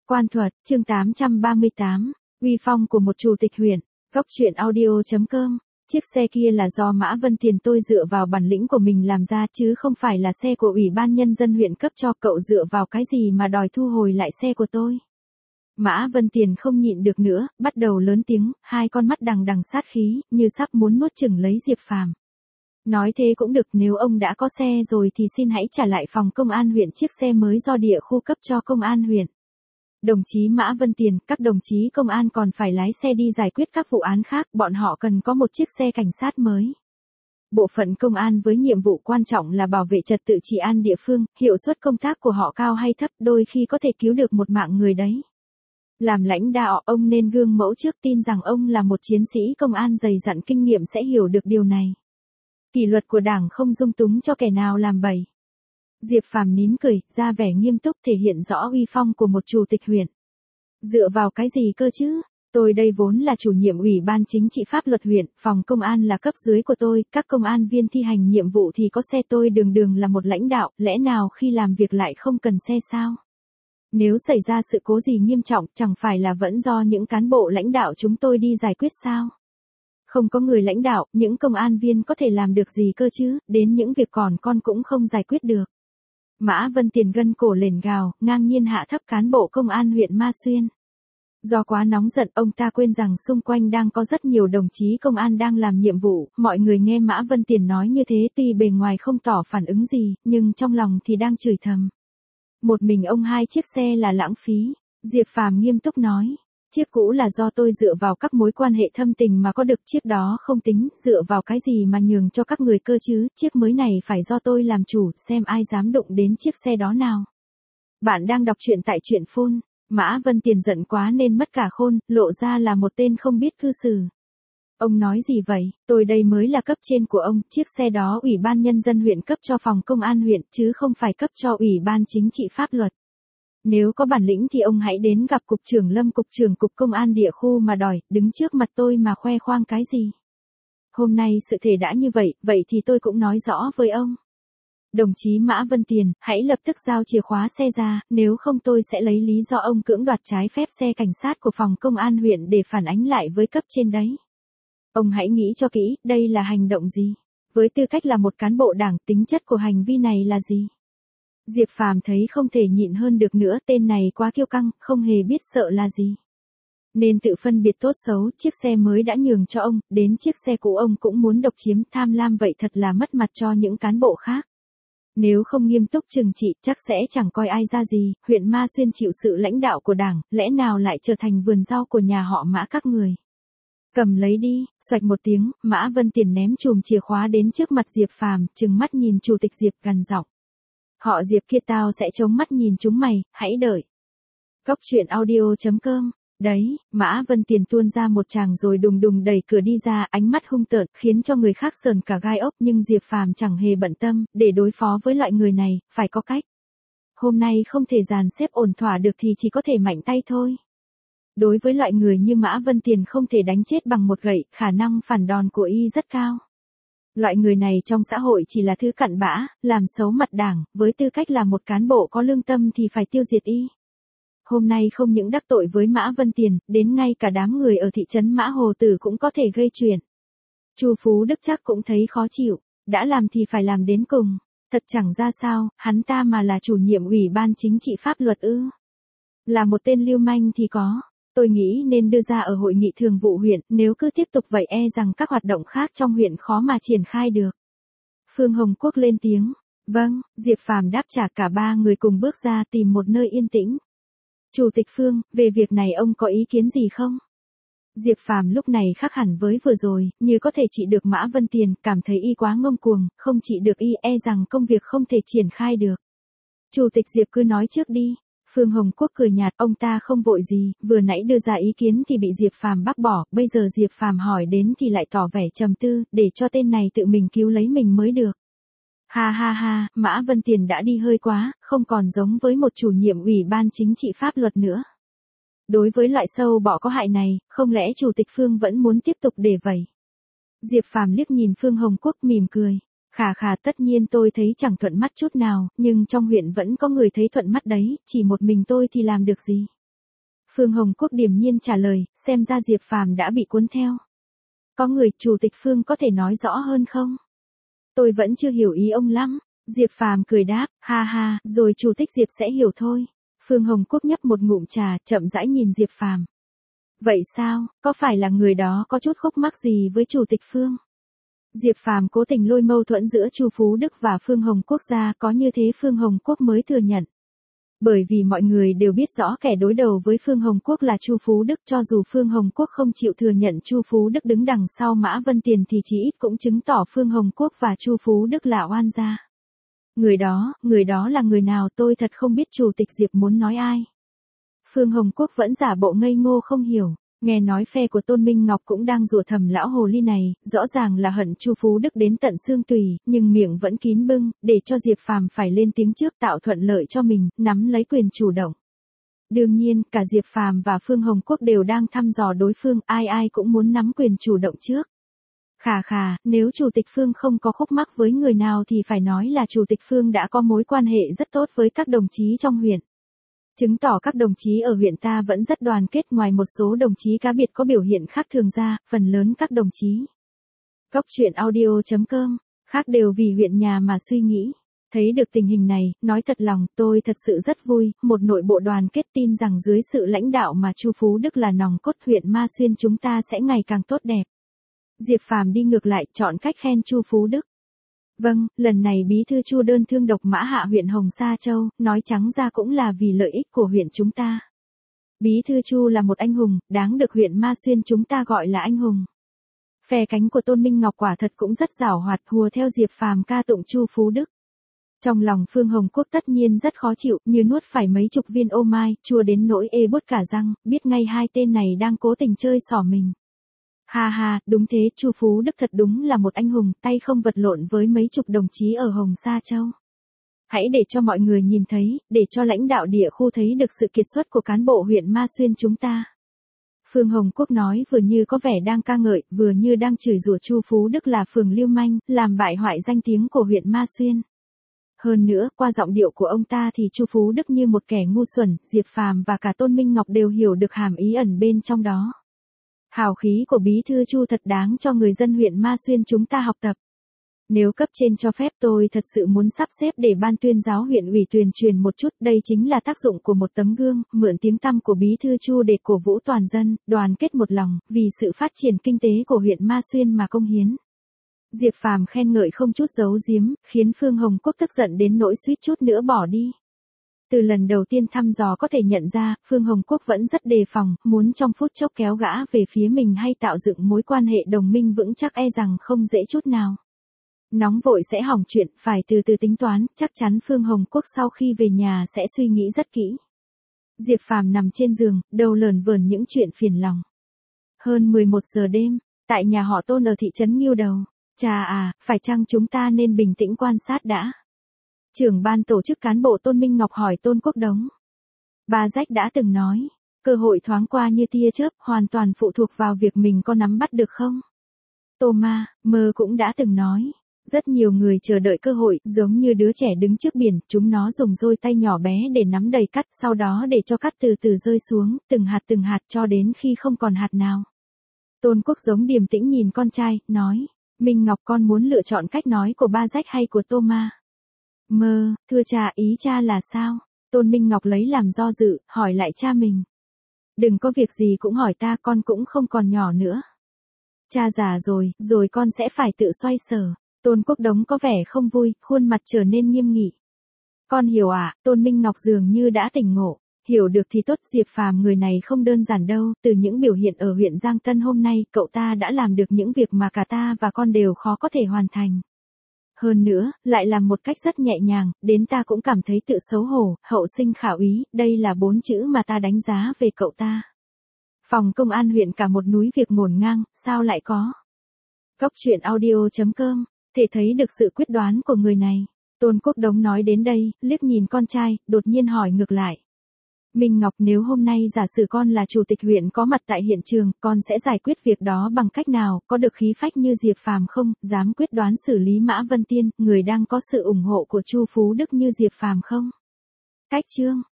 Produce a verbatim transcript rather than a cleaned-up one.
Quan thuật, chương tám trăm ba mươi tám, uy phong của một chủ tịch huyện. Góc truyện audio.com. Chiếc xe kia là do Mã Vân Tiền tôi dựa vào bản lĩnh của mình làm ra chứ không phải là xe của Ủy ban Nhân dân huyện cấp cho. Cậu dựa vào cái gì mà đòi thu hồi lại xe của tôi? Mã Vân Tiền không nhịn được nữa, bắt đầu lớn tiếng, hai con mắt đằng đằng sát khí, như sắp muốn nuốt chửng lấy Diệp Phàm. Nói thế cũng được, nếu ông đã có xe rồi thì xin hãy trả lại phòng công an huyện chiếc xe mới do địa khu cấp cho công an huyện. Đồng chí Mã Vân Tiền, các đồng chí công an còn phải lái xe đi giải quyết các vụ án khác, bọn họ cần có một chiếc xe cảnh sát mới. Bộ phận công an với nhiệm vụ quan trọng là bảo vệ trật tự trị an địa phương, hiệu suất công tác của họ cao hay thấp đôi khi có thể cứu được một mạng người đấy. Làm lãnh đạo, ông nên gương mẫu trước, tin rằng ông là một chiến sĩ công an dày dặn kinh nghiệm sẽ hiểu được điều này. Kỷ luật của Đảng không dung túng cho kẻ nào làm bậy. Diệp Phàm nín cười, ra vẻ nghiêm túc thể hiện rõ uy phong của một chủ tịch huyện. Dựa vào cái gì cơ chứ? Tôi đây vốn là chủ nhiệm Ủy ban Chính trị Pháp luật huyện, phòng công an là cấp dưới của tôi, các công an viên thi hành nhiệm vụ thì có xe, tôi đường đường là một lãnh đạo, lẽ nào khi làm việc lại không cần xe sao? Nếu xảy ra sự cố gì nghiêm trọng, chẳng phải là vẫn do những cán bộ lãnh đạo chúng tôi đi giải quyết sao? Không có người lãnh đạo, những công an viên có thể làm được gì cơ chứ, đến những việc còn con cũng không giải quyết được. Mã Vân Tiền gân cổ lên gào, ngang nhiên hạ thấp cán bộ công an huyện Ma Xuyên. Do quá nóng giận, ông ta quên rằng xung quanh đang có rất nhiều đồng chí công an đang làm nhiệm vụ, mọi người nghe Mã Vân Tiền nói như thế tuy bề ngoài không tỏ phản ứng gì, nhưng trong lòng thì đang chửi thầm. Một mình ông hai chiếc xe là lãng phí, Diệp Phàm nghiêm túc nói. Chiếc cũ là do tôi dựa vào các mối quan hệ thâm tình mà có được, chiếc đó không tính, dựa vào cái gì mà nhường cho các người cơ chứ, chiếc mới này phải do tôi làm chủ, xem ai dám đụng đến chiếc xe đó nào. Bạn đang đọc truyện tại truyện phone. Mã Vân Tiền giận quá nên mất cả khôn, lộ ra là một tên không biết cư xử. Ông nói gì vậy, tôi đây mới là cấp trên của ông, chiếc xe đó Ủy ban Nhân dân huyện cấp cho phòng công an huyện chứ không phải cấp cho Ủy ban Chính trị Pháp luật. Nếu có bản lĩnh thì ông hãy đến gặp cục trưởng Lâm, cục trưởng cục công an địa khu mà đòi, đứng trước mặt tôi mà khoe khoang cái gì. Hôm nay sự thể đã như vậy, vậy thì tôi cũng nói rõ với ông. Đồng chí Mã Vân Tiền, hãy lập tức giao chìa khóa xe ra, nếu không tôi sẽ lấy lý do ông cưỡng đoạt trái phép xe cảnh sát của phòng công an huyện để phản ánh lại với cấp trên đấy. Ông hãy nghĩ cho kỹ, đây là hành động gì? Với tư cách là một cán bộ Đảng, tính chất của hành vi này là gì? Diệp Phàm thấy không thể nhịn hơn được nữa, tên này quá kiêu căng, không hề biết sợ là gì. Nên tự phân biệt tốt xấu, chiếc xe mới đã nhường cho ông, đến chiếc xe cũ ông cũng muốn độc chiếm, tham lam vậy thật là mất mặt cho những cán bộ khác. Nếu không nghiêm túc trừng trị, chắc sẽ chẳng coi ai ra gì, huyện Ma Xuyên chịu sự lãnh đạo của Đảng, lẽ nào lại trở thành vườn rau của nhà họ Mã các người. Cầm lấy đi, xoạch một tiếng, Mã Vân Tiền ném chùm chìa khóa đến trước mặt Diệp Phàm, trừng mắt nhìn chủ tịch Diệp gằn giọng. Họ Diệp kia tao sẽ chống mắt nhìn chúng mày, hãy đợi. Góc truyện audio.com. Đấy, Mã Vân Tiền tuôn ra một tràng rồi đùng đùng đẩy cửa đi ra, ánh mắt hung tợn, khiến cho người khác sờn cả gai ốc, nhưng Diệp Phàm chẳng hề bận tâm, để đối phó với loại người này, phải có cách. Hôm nay không thể dàn xếp ổn thỏa được thì chỉ có thể mạnh tay thôi. Đối với loại người như Mã Vân Tiền không thể đánh chết bằng một gậy, khả năng phản đòn của y rất cao. Loại người này trong xã hội chỉ là thứ cặn bã, làm xấu mặt Đảng, với tư cách là một cán bộ có lương tâm thì phải tiêu diệt y. Hôm nay không những đắc tội với Mã Vân Tiền, đến ngay cả đám người ở thị trấn Mã Hồ Tử cũng có thể gây chuyện. Chu Phú Đức chắc cũng thấy khó chịu, đã làm thì phải làm đến cùng, thật chẳng ra sao, hắn ta mà là chủ nhiệm Ủy ban Chính trị Pháp luật ư. Là một tên lưu manh thì có. Tôi nghĩ nên đưa ra ở hội nghị thường vụ huyện, nếu cứ tiếp tục vậy e rằng các hoạt động khác trong huyện khó mà triển khai được. Phương Hồng Quốc lên tiếng. Vâng, Diệp Phàm đáp trả, cả ba người cùng bước ra tìm một nơi yên tĩnh. Chủ tịch Phương, về việc này ông có ý kiến gì không? Diệp Phàm lúc này khác hẳn với vừa rồi, như có thể trị được Mã Vân Tiền, cảm thấy y quá ngông cuồng, không trị được y e rằng công việc không thể triển khai được. Chủ tịch Diệp cứ nói trước đi. Phương Hồng Quốc cười nhạt, ông ta không vội gì, vừa nãy đưa ra ý kiến thì bị Diệp Phàm bác bỏ, bây giờ Diệp Phàm hỏi đến thì lại tỏ vẻ trầm tư, để cho tên này tự mình cứu lấy mình mới được. Ha ha ha, Mã Vân Tiền đã đi hơi quá, không còn giống với một chủ nhiệm Ủy ban Chính trị Pháp luật nữa. Đối với loại sâu bọ có hại này, không lẽ Chủ tịch Phương vẫn muốn tiếp tục để vậy? Diệp Phàm liếc nhìn Phương Hồng Quốc mỉm cười. Khà khà, tất nhiên tôi thấy chẳng thuận mắt chút nào, nhưng trong huyện vẫn có người thấy thuận mắt đấy, chỉ một mình tôi thì làm được gì. Phương Hồng Quốc điềm nhiên trả lời, xem ra Diệp Phàm đã bị cuốn theo. Có người, Chủ tịch Phương có thể nói rõ hơn không? Tôi vẫn chưa hiểu ý ông lắm. Diệp Phàm cười đáp, ha ha, rồi Chủ tịch Diệp sẽ hiểu thôi. Phương Hồng Quốc nhấp một ngụm trà, chậm rãi nhìn Diệp Phàm. Vậy sao, có phải là người đó có chút khúc mắc gì với Chủ tịch Phương? Diệp Phàm cố tình lôi mâu thuẫn giữa Chu Phú Đức và Phương Hồng Quốc ra, có như thế Phương Hồng Quốc mới thừa nhận. Bởi vì mọi người đều biết rõ kẻ đối đầu với Phương Hồng Quốc là Chu Phú Đức, cho dù Phương Hồng Quốc không chịu thừa nhận Chu Phú Đức đứng đằng sau Mã Vân Tiền thì chỉ ít cũng chứng tỏ Phương Hồng Quốc và Chu Phú Đức là oan gia. Người đó, người đó là người nào tôi thật không biết. Chủ tịch Diệp muốn nói ai? Phương Hồng Quốc vẫn giả bộ ngây ngô không hiểu. Nghe nói phe của Tôn Minh Ngọc cũng đang rủa thầm lão hồ ly này, rõ ràng là hận Chu Phú Đức đến tận xương tủy, nhưng miệng vẫn kín bưng, để cho Diệp Phàm phải lên tiếng trước tạo thuận lợi cho mình, nắm lấy quyền chủ động. Đương nhiên, cả Diệp Phàm và Phương Hồng Quốc đều đang thăm dò đối phương, ai ai cũng muốn nắm quyền chủ động trước. Khà khà, nếu Chủ tịch Phương không có khúc mắc với người nào thì phải nói là Chủ tịch Phương đã có mối quan hệ rất tốt với các đồng chí trong huyện. Chứng tỏ các đồng chí ở huyện ta vẫn rất đoàn kết, ngoài một số đồng chí cá biệt có biểu hiện khác thường ra, phần lớn các đồng chí. Góc truyện audio chấm com, khác đều vì huyện nhà mà suy nghĩ. Thấy được tình hình này, nói thật lòng, tôi thật sự rất vui, một nội bộ đoàn kết, tin rằng dưới sự lãnh đạo mà Chu Phú Đức là nòng cốt, huyện Ma Xuyên chúng ta sẽ ngày càng tốt đẹp. Diệp Phàm đi ngược lại, chọn cách khen Chu Phú Đức. Vâng, lần này bí thư Chu đơn thương độc mã hạ huyện Hồng Sa Châu, nói trắng ra cũng là vì lợi ích của huyện chúng ta. Bí thư Chu là một anh hùng, đáng được huyện Ma Xuyên chúng ta gọi là anh hùng. Phe cánh của Tôn Minh Ngọc quả thật cũng rất giảo hoạt, hùa theo Diệp Phàm ca tụng Chu Phú Đức. Trong lòng Phương Hồng Quốc tất nhiên rất khó chịu, như nuốt phải mấy chục viên ô mai, chua đến nỗi ê buốt cả răng, biết ngay hai tên này đang cố tình chơi xỏ mình. Ha ha, đúng thế, Chu Phú Đức thật đúng là một anh hùng, tay không vật lộn với mấy chục đồng chí ở Hồng Sa Châu. Hãy để cho mọi người nhìn thấy, để cho lãnh đạo địa khu thấy được sự kiệt xuất của cán bộ huyện Ma Xuyên chúng ta. Phương Hồng Quốc nói vừa như có vẻ đang ca ngợi, vừa như đang chửi rủa Chu Phú Đức là phường lưu manh, làm bại hoại danh tiếng của huyện Ma Xuyên. Hơn nữa, qua giọng điệu của ông ta thì Chu Phú Đức như một kẻ ngu xuẩn, Diệp Phàm và cả Tôn Minh Ngọc đều hiểu được hàm ý ẩn bên trong đó. Hào khí của bí thư Chu thật đáng cho người dân huyện Ma Xuyên chúng ta học tập. Nếu cấp trên cho phép tôi thật sự muốn sắp xếp để ban tuyên giáo huyện ủy tuyên truyền một chút, đây chính là tác dụng của một tấm gương, mượn tiếng tăm của bí thư Chu để cổ vũ toàn dân, đoàn kết một lòng, vì sự phát triển kinh tế của huyện Ma Xuyên mà công hiến. Diệp Phàm khen ngợi không chút giấu giếm, khiến Phương Hồng Quốc tức giận đến nỗi suýt chút nữa bỏ đi. Từ lần đầu tiên thăm dò có thể nhận ra, Phương Hồng Quốc vẫn rất đề phòng, muốn trong phút chốc kéo gã về phía mình hay tạo dựng mối quan hệ đồng minh vững chắc e rằng không dễ chút nào. Nóng vội sẽ hỏng chuyện, phải từ từ tính toán, chắc chắn Phương Hồng Quốc sau khi về nhà sẽ suy nghĩ rất kỹ. Diệp Phàm nằm trên giường, đầu lởn vởn những chuyện phiền lòng. Hơn mười một giờ đêm, tại nhà họ Tôn ở thị trấn Ngưu Đầu. Chà à, phải chăng chúng ta nên bình tĩnh quan sát đã? Trưởng ban tổ chức cán bộ Tôn Minh Ngọc hỏi Tôn Quốc Đống. Bà Rách đã từng nói, cơ hội thoáng qua như tia chớp, hoàn toàn phụ thuộc vào việc mình có nắm bắt được không? Tô Ma, Mơ cũng đã từng nói, rất nhiều người chờ đợi cơ hội, giống như đứa trẻ đứng trước biển, chúng nó dùng đôi tay nhỏ bé để nắm đầy cát, sau đó để cho cát từ từ rơi xuống, từng hạt từng hạt cho đến khi không còn hạt nào. Tôn Quốc Giống điềm tĩnh nhìn con trai, nói, Minh Ngọc con muốn lựa chọn cách nói của Ba Rách hay của Tô Ma? Mơ, thưa cha, ý cha là sao? Tôn Minh Ngọc lấy làm do dự, hỏi lại cha mình. Đừng có việc gì cũng hỏi ta, con cũng không còn nhỏ nữa. Cha già rồi, rồi con sẽ phải tự xoay sở. Tôn Quốc Đống có vẻ không vui, khuôn mặt trở nên nghiêm nghị. Con hiểu à? Tôn Minh Ngọc dường như đã tỉnh ngộ. Hiểu được thì tốt, Diệp Phàm người này không đơn giản đâu, từ những biểu hiện ở huyện Giang Tân hôm nay, cậu ta đã làm được những việc mà cả ta và con đều khó có thể hoàn thành. Hơn nữa, lại làm một cách rất nhẹ nhàng, đến ta cũng cảm thấy tự xấu hổ, hậu sinh khả úy, đây là bốn chữ mà ta đánh giá về cậu ta. Phòng công an huyện cả một núi việc ngổn ngang, sao lại có? Góc truyện audio chấm com, thể thấy được sự quyết đoán của người này. Tôn Quốc Đống nói đến đây, liếc nhìn con trai, đột nhiên hỏi ngược lại. Minh Ngọc, nếu hôm nay giả sử con là chủ tịch huyện có mặt tại hiện trường, con sẽ giải quyết việc đó bằng cách nào, có được khí phách như Diệp Phàm không, dám quyết đoán xử lý Mã Vân Tiên, người đang có sự ủng hộ của Chu Phú Đức như Diệp Phàm không? Cách chương